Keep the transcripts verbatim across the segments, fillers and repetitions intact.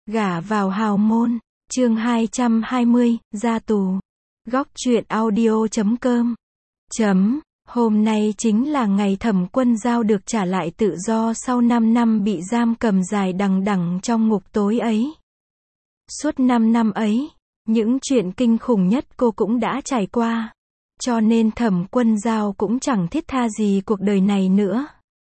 Gả vào hào môn, chương hai trăm hai mươi, ra tù. Góc truyện audio chấm com. Chấm, hôm nay chính là ngày Thẩm Quân Dao được trả lại tự do sau năm năm bị giam cầm dài đằng đẵng trong ngục tối ấy. Suốt năm năm ấy, những chuyện kinh khủng nhất cô cũng đã trải qua. Cho nên Thẩm Quân Dao cũng chẳng thiết tha gì cuộc đời này nữa.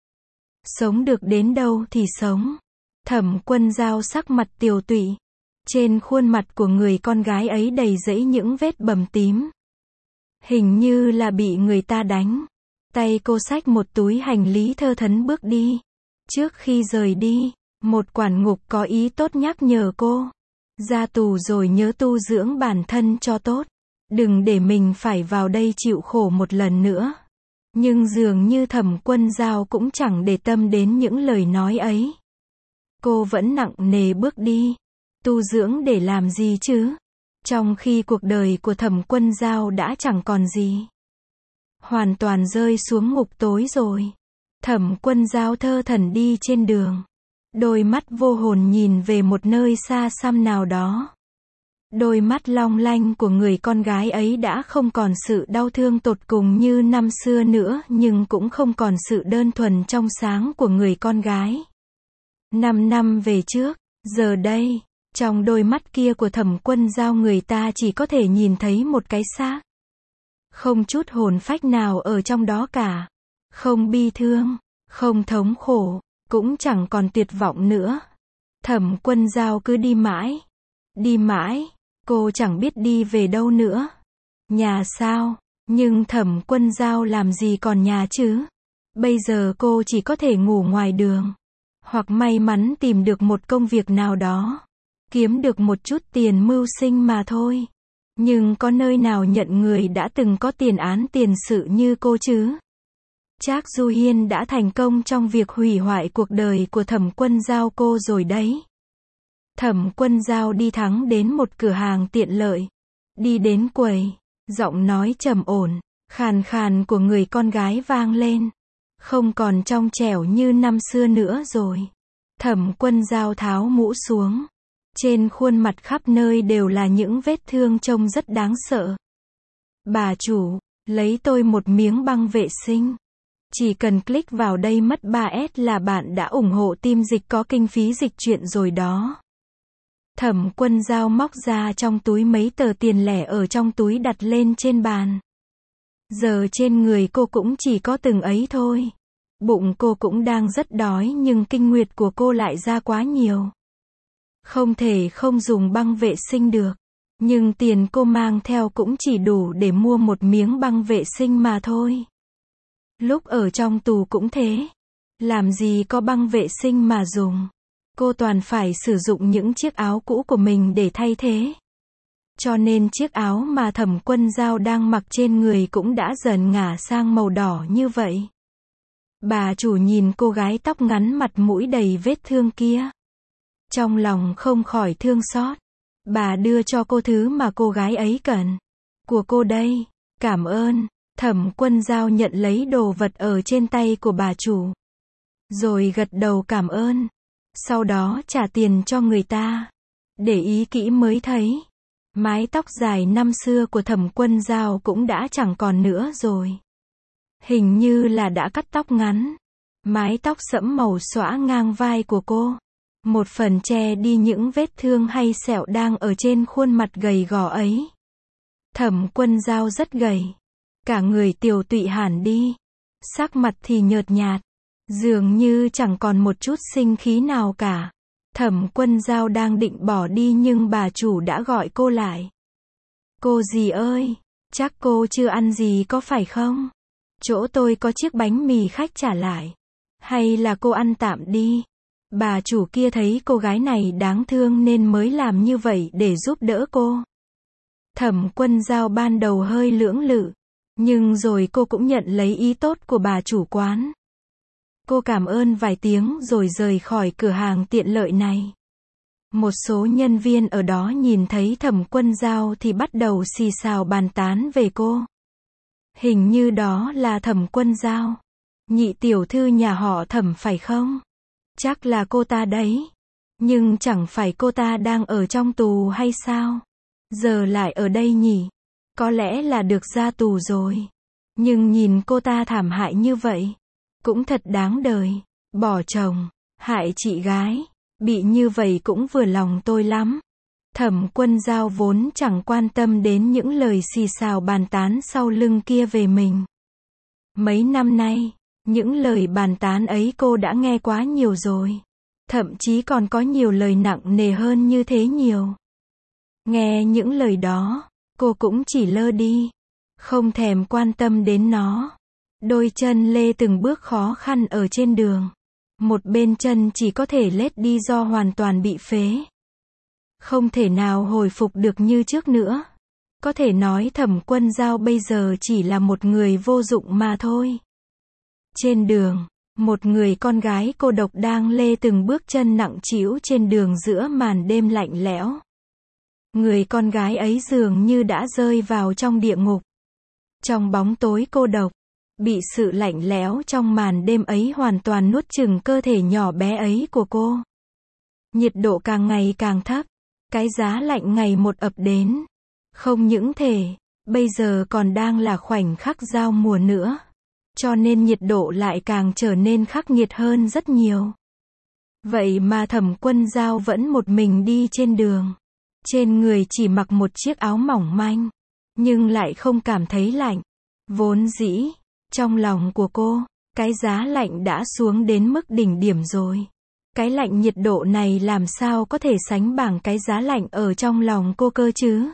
Sống được đến đâu thì sống. Thẩm Quân Dao sắc mặt tiều tụy. Trên khuôn mặt của người con gái ấy đầy rẫy những vết bầm tím. Hình như là bị người ta đánh. Tay cô xách một túi hành lý thơ thẫn bước đi. Trước khi rời đi, một quản ngục có ý tốt nhắc nhở cô. Ra tù rồi nhớ tu dưỡng bản thân cho tốt. Đừng để mình phải vào đây chịu khổ một lần nữa. Nhưng dường như Thẩm Quân Dao cũng chẳng để tâm đến những lời nói ấy. Cô vẫn nặng nề bước đi. Tu dưỡng để làm gì chứ? Trong khi cuộc đời của Thẩm Quân Dao đã chẳng còn gì. Hoàn toàn rơi xuống ngục tối rồi. Thẩm Quân Dao thơ thẩn đi trên đường. Đôi mắt vô hồn nhìn về một nơi xa xăm nào đó. Đôi mắt long lanh của người con gái ấy đã không còn sự đau thương tột cùng như năm xưa nữa, nhưng cũng không còn sự đơn thuần trong sáng của người con gái. Năm năm về trước, giờ đây, trong đôi mắt kia của Thẩm Quân Dao người ta chỉ có thể nhìn thấy một cái xác. Không chút hồn phách nào ở trong đó cả. Không bi thương, không thống khổ, cũng chẳng còn tuyệt vọng nữa. Thẩm Quân Dao cứ đi mãi. Đi mãi, cô chẳng biết đi về đâu nữa. Nhà sao? Nhưng Thẩm Quân Dao làm gì còn nhà chứ? Bây giờ cô chỉ có thể ngủ ngoài đường. Hoặc may mắn tìm được một công việc nào đó. Kiếm được một chút tiền mưu sinh mà thôi. Nhưng có nơi nào nhận người đã từng có tiền án tiền sự như cô chứ? Trác Du Hiên đã thành công trong việc hủy hoại cuộc đời của Thẩm Quân Dao cô rồi đấy. Thẩm Quân Dao đi thẳng đến một cửa hàng tiện lợi. Đi đến quầy, giọng nói trầm ổn, khàn khàn của người con gái vang lên. Không còn trong trẻo như năm xưa nữa rồi. Thẩm Quân Dao tháo mũ xuống. Trên khuôn mặt khắp nơi đều là những vết thương trông rất đáng sợ. Bà chủ, lấy tôi một miếng băng vệ sinh. Chỉ cần click vào đây mất ba S là bạn đã ủng hộ team dịch có kinh phí dịch truyện rồi đó. Thẩm Quân Dao móc ra trong túi mấy tờ tiền lẻ ở trong túi đặt lên trên bàn. Giờ trên người cô cũng chỉ có từng ấy thôi. Bụng cô cũng đang rất đói nhưng kinh nguyệt của cô lại ra quá nhiều. Không thể không dùng băng vệ sinh được. Nhưng tiền cô mang theo cũng chỉ đủ để mua một miếng băng vệ sinh mà thôi. Lúc ở trong tù cũng thế. Làm gì có băng vệ sinh mà dùng. Cô toàn phải sử dụng những chiếc áo cũ của mình để thay thế. Cho nên chiếc áo mà Thẩm Quân Dao đang mặc trên người cũng đã dần ngả sang màu đỏ như vậy. Bà chủ nhìn cô gái tóc ngắn mặt mũi đầy vết thương kia. Trong lòng không khỏi thương xót. Bà đưa cho cô thứ mà cô gái ấy cần. Của cô đây. Cảm ơn. Thẩm Quân Dao nhận lấy đồ vật ở trên tay của bà chủ. Rồi gật đầu cảm ơn. Sau đó trả tiền cho người ta. Để ý kỹ mới thấy. Mái tóc dài năm xưa của Thẩm Quân Dao cũng đã chẳng còn nữa rồi. Hình như là đã cắt tóc ngắn. Mái tóc sẫm màu xõa ngang vai của cô. Một phần che đi những vết thương hay sẹo đang ở trên khuôn mặt gầy gò ấy. Thẩm Quân Dao rất gầy. Cả người tiều tụy hẳn đi. Sắc mặt thì nhợt nhạt. Dường như chẳng còn một chút sinh khí nào cả. Thẩm Quân Dao đang định bỏ đi nhưng bà chủ đã gọi cô lại. Cô dì ơi, chắc cô chưa ăn gì có phải không? Chỗ tôi có chiếc bánh mì khách trả lại. Hay là cô ăn tạm đi? Bà chủ kia thấy cô gái này đáng thương nên mới làm như vậy để giúp đỡ cô. Thẩm Quân Dao ban đầu hơi lưỡng lự. Nhưng rồi cô cũng nhận lấy ý tốt của bà chủ quán. Cô cảm ơn vài tiếng rồi rời khỏi cửa hàng tiện lợi này. Một số nhân viên ở đó nhìn thấy Thẩm Quân Dao thì bắt đầu xì xào bàn tán về cô. Hình như đó là Thẩm Quân Dao. Nhị tiểu thư nhà họ Thẩm phải không? Chắc là cô ta đấy. Nhưng chẳng phải cô ta đang ở trong tù hay sao? Giờ lại ở đây nhỉ? Có lẽ là được ra tù rồi. Nhưng nhìn cô ta thảm hại như vậy, cũng thật đáng đời. Bỏ chồng, hại chị gái, bị như vậy cũng vừa lòng tôi lắm. Thẩm Quân Dao vốn chẳng quan tâm đến những lời xì xào bàn tán sau lưng kia về mình. Mấy năm nay, những lời bàn tán ấy cô đã nghe quá nhiều rồi. Thậm chí còn có nhiều lời nặng nề hơn như thế nhiều. Nghe những lời đó, cô cũng chỉ lơ đi, không thèm quan tâm đến nó. Đôi chân lê từng bước khó khăn ở trên đường. Một bên chân chỉ có thể lết đi do hoàn toàn bị phế. Không thể nào hồi phục được như trước nữa. Có thể nói Thẩm Quân Dao bây giờ chỉ là một người vô dụng mà thôi. Trên đường, một người con gái cô độc đang lê từng bước chân nặng trĩu trên đường giữa màn đêm lạnh lẽo. Người con gái ấy dường như đã rơi vào trong địa ngục. Trong bóng tối cô độc, bị sự lạnh lẽo trong màn đêm ấy hoàn toàn nuốt chửng cơ thể nhỏ bé ấy của cô. Nhiệt độ càng ngày càng thấp, cái giá lạnh ngày một ập đến. Không những thể, bây giờ còn đang là khoảnh khắc giao mùa nữa. Cho nên nhiệt độ lại càng trở nên khắc nghiệt hơn rất nhiều. Vậy mà Thẩm Quân Dao vẫn một mình đi trên đường. Trên người chỉ mặc một chiếc áo mỏng manh, nhưng lại không cảm thấy lạnh. Vốn dĩ, trong lòng của cô, cái giá lạnh đã xuống đến mức đỉnh điểm rồi. Cái lạnh nhiệt độ này làm sao có thể sánh bằng cái giá lạnh ở trong lòng cô cơ chứ?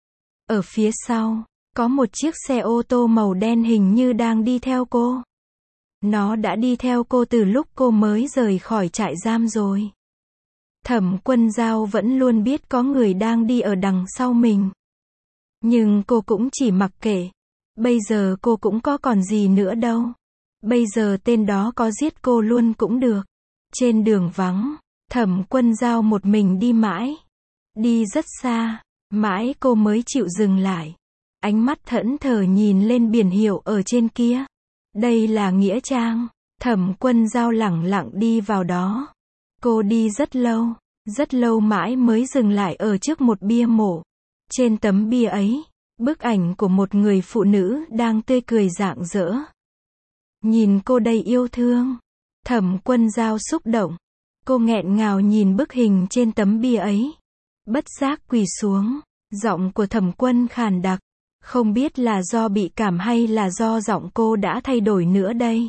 Ở phía sau, có một chiếc xe ô tô màu đen hình như đang đi theo cô. Nó đã đi theo cô từ lúc cô mới rời khỏi trại giam rồi. Thẩm Quân Dao vẫn luôn biết có người đang đi ở đằng sau mình. Nhưng cô cũng chỉ mặc kệ. Bây giờ cô cũng có còn gì nữa đâu. Bây giờ tên đó có giết cô luôn cũng được. Trên đường vắng, Thẩm Quân Dao một mình đi mãi. Đi rất xa, mãi cô mới chịu dừng lại. Ánh mắt thẫn thờ nhìn lên biển hiệu ở trên kia. Đây là Nghĩa Trang. Thẩm Quân Dao lẳng lặng đi vào đó. Cô đi rất lâu, rất lâu mãi mới dừng lại ở trước một bia mộ. Trên tấm bia ấy, bức ảnh của một người phụ nữ đang tươi cười rạng rỡ. Nhìn cô đầy yêu thương. Thẩm Quân Dao xúc động. Cô nghẹn ngào nhìn bức hình trên tấm bia ấy. Bất giác quỳ xuống. Giọng của Thẩm Quân khàn đặc. Không biết là do bị cảm hay là do giọng cô đã thay đổi nữa đây.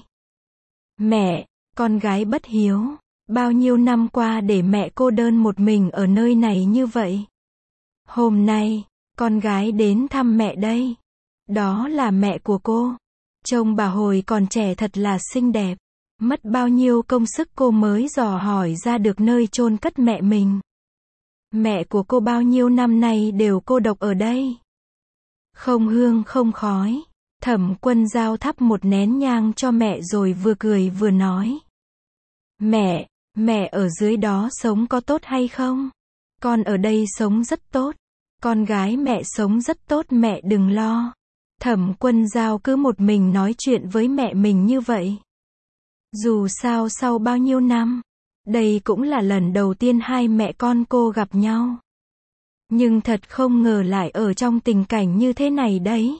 Mẹ, con gái bất hiếu. Bao nhiêu năm qua để mẹ cô đơn một mình ở nơi này như vậy. Hôm nay, con gái đến thăm mẹ đây. Đó là mẹ của cô. Trông bà hồi còn trẻ thật là xinh đẹp. Mất bao nhiêu công sức cô mới dò hỏi ra được nơi chôn cất mẹ mình. Mẹ của cô bao nhiêu năm nay đều cô độc ở đây. Không hương không khói. Thẩm Quân Dao thắp một nén nhang cho mẹ rồi vừa cười vừa nói. Mẹ, mẹ ở dưới đó sống có tốt hay không? Con ở đây sống rất tốt. Con gái mẹ sống rất tốt, mẹ đừng lo. Thẩm Quân Dao cứ một mình nói chuyện với mẹ mình như vậy. Dù sao sau bao nhiêu năm, đây cũng là lần đầu tiên hai mẹ con cô gặp nhau. Nhưng thật không ngờ lại ở trong tình cảnh như thế này đấy.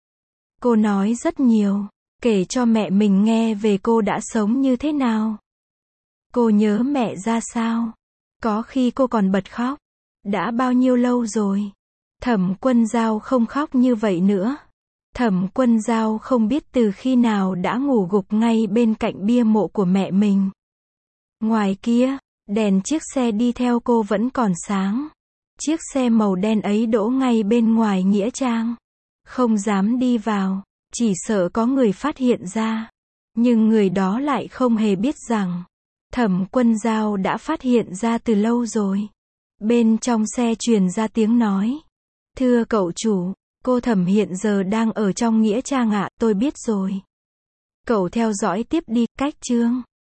Cô nói rất nhiều, kể cho mẹ mình nghe về cô đã sống như thế nào. Cô nhớ mẹ ra sao? Có khi cô còn bật khóc. Đã bao nhiêu lâu rồi? Thẩm Quân Dao không khóc như vậy nữa. Thẩm Quân Dao không biết từ khi nào đã ngủ gục ngay bên cạnh bia mộ của mẹ mình. Ngoài kia, đèn chiếc xe đi theo cô vẫn còn sáng. Chiếc xe màu đen ấy đỗ ngay bên ngoài Nghĩa Trang. Không dám đi vào, chỉ sợ có người phát hiện ra. Nhưng người đó lại không hề biết rằng Thẩm Quân Dao đã phát hiện ra từ lâu rồi. Bên trong xe truyền ra tiếng nói. Thưa cậu chủ, cô Thẩm hiện giờ đang ở trong Nghĩa Trang ạ, tôi biết rồi. Cậu theo dõi tiếp đi, cách chương.